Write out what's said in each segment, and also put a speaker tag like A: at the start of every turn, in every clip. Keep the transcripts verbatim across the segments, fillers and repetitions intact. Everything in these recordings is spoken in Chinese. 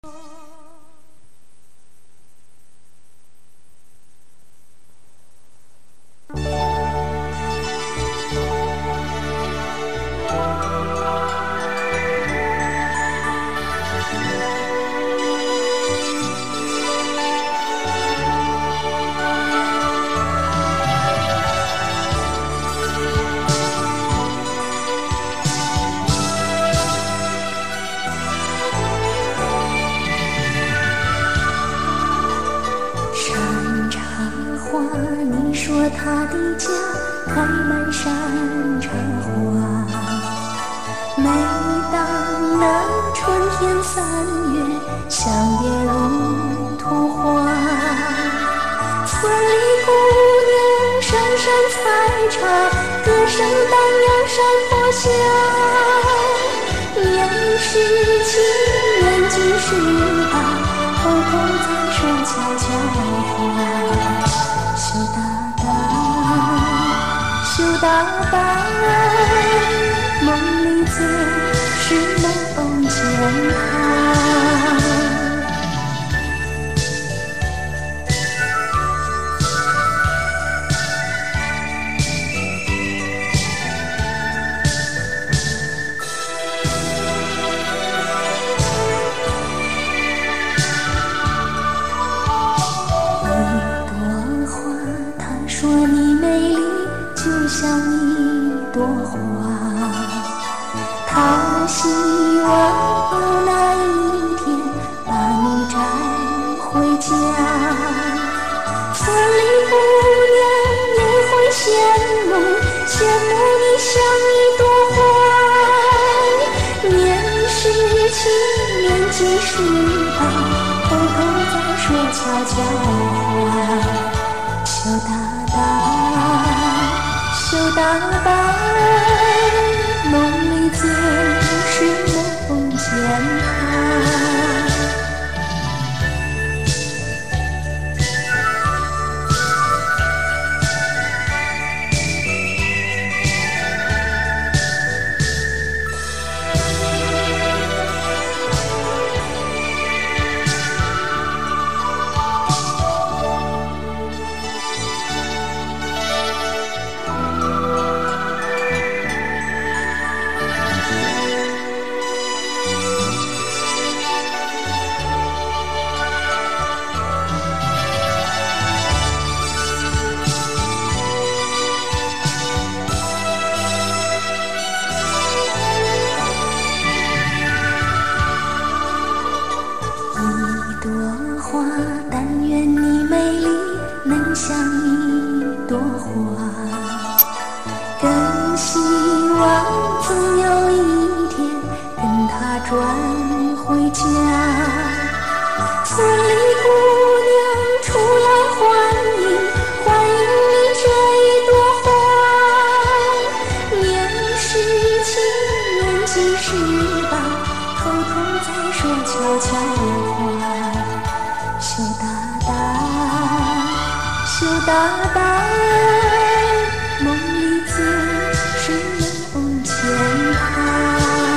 A: 他的家开满山茶花，每当那春天三月，香叶如图画。村里姑娘上山采茶，歌声荡漾山坡下。年十七，年纪十八，偷偷在说悄悄话。羞答羞答答，梦里最是梦见他。一朵花，他说你美丽就像一朵花，他希望有那一天把你摘回家。村里姑娘也会羡慕，羡慕你像一朵花。年十七，年纪十八，偷偷在说悄悄话。羞答答羞答答，梦里最是梦见他。但愿你美丽能像一朵花，更希望总有一天跟他转回家。村里姑娘出来欢迎，欢迎你这一朵花。年十七，年纪十八，偷偷在说悄悄话。羞答答羞答答，梦里最是梦见他。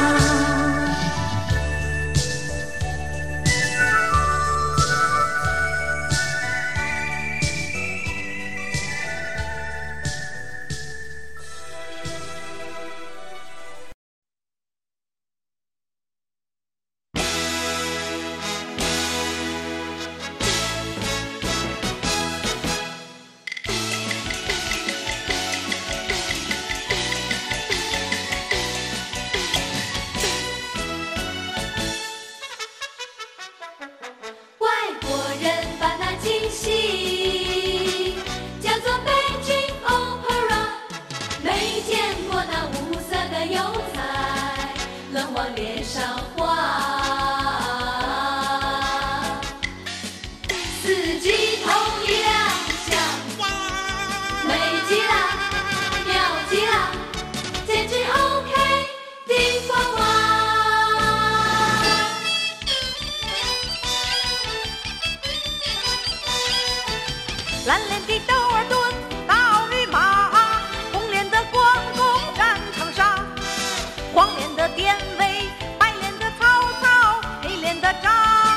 B: 蓝脸的窦尔敦刀与马，红脸的关公战场上，黄脸的典韦，白脸的曹操，黑脸的张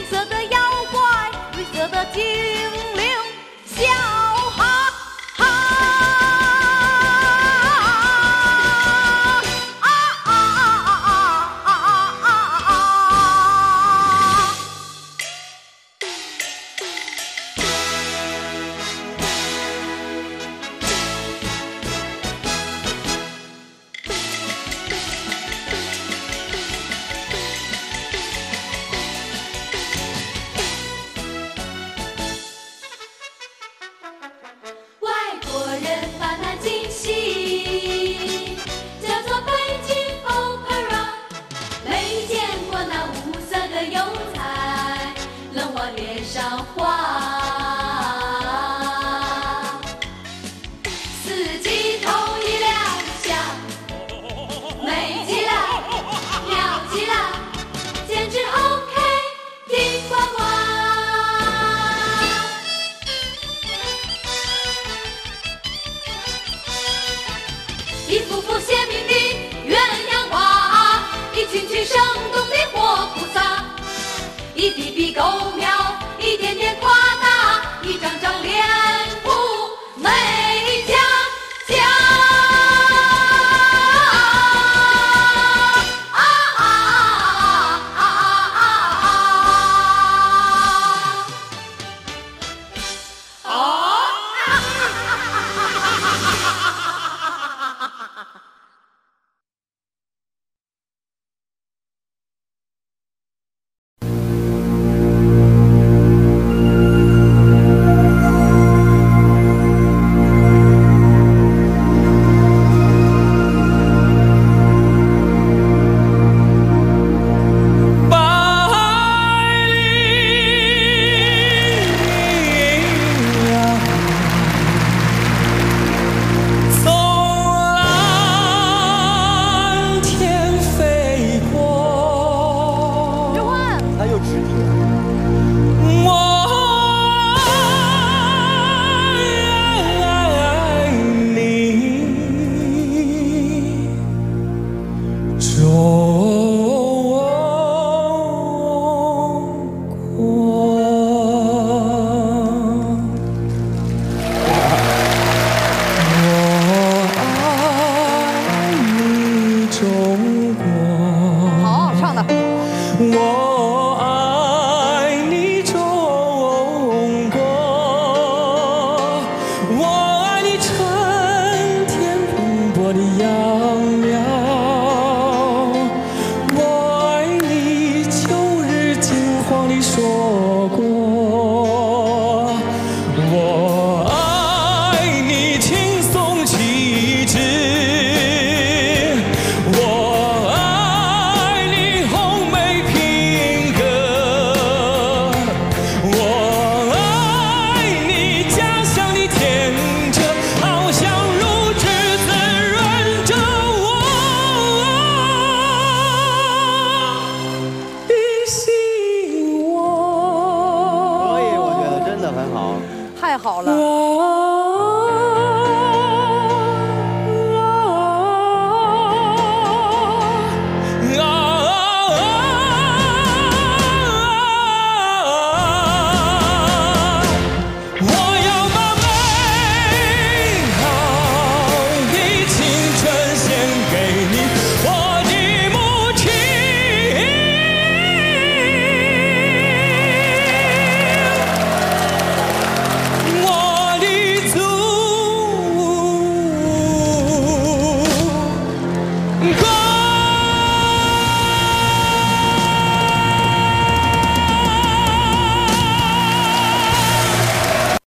B: 色的妖怪，绿色的精灵，笑哈哈！啊啊啊啊啊啊啊！
A: 外国人把它惊喜，叫做北京 Opera。没见过那五色的油彩，能往脸上画。四季同一亮相，美极了，妙极了，简直 OK 顶呱呱。一幅幅鲜明的鸳鸯画，一群群生动的活菩萨，一笔笔勾描，一点点夸大，一张张脸谱美佳佳。啊啊啊啊啊啊！哦。
B: 好了。
C: Go!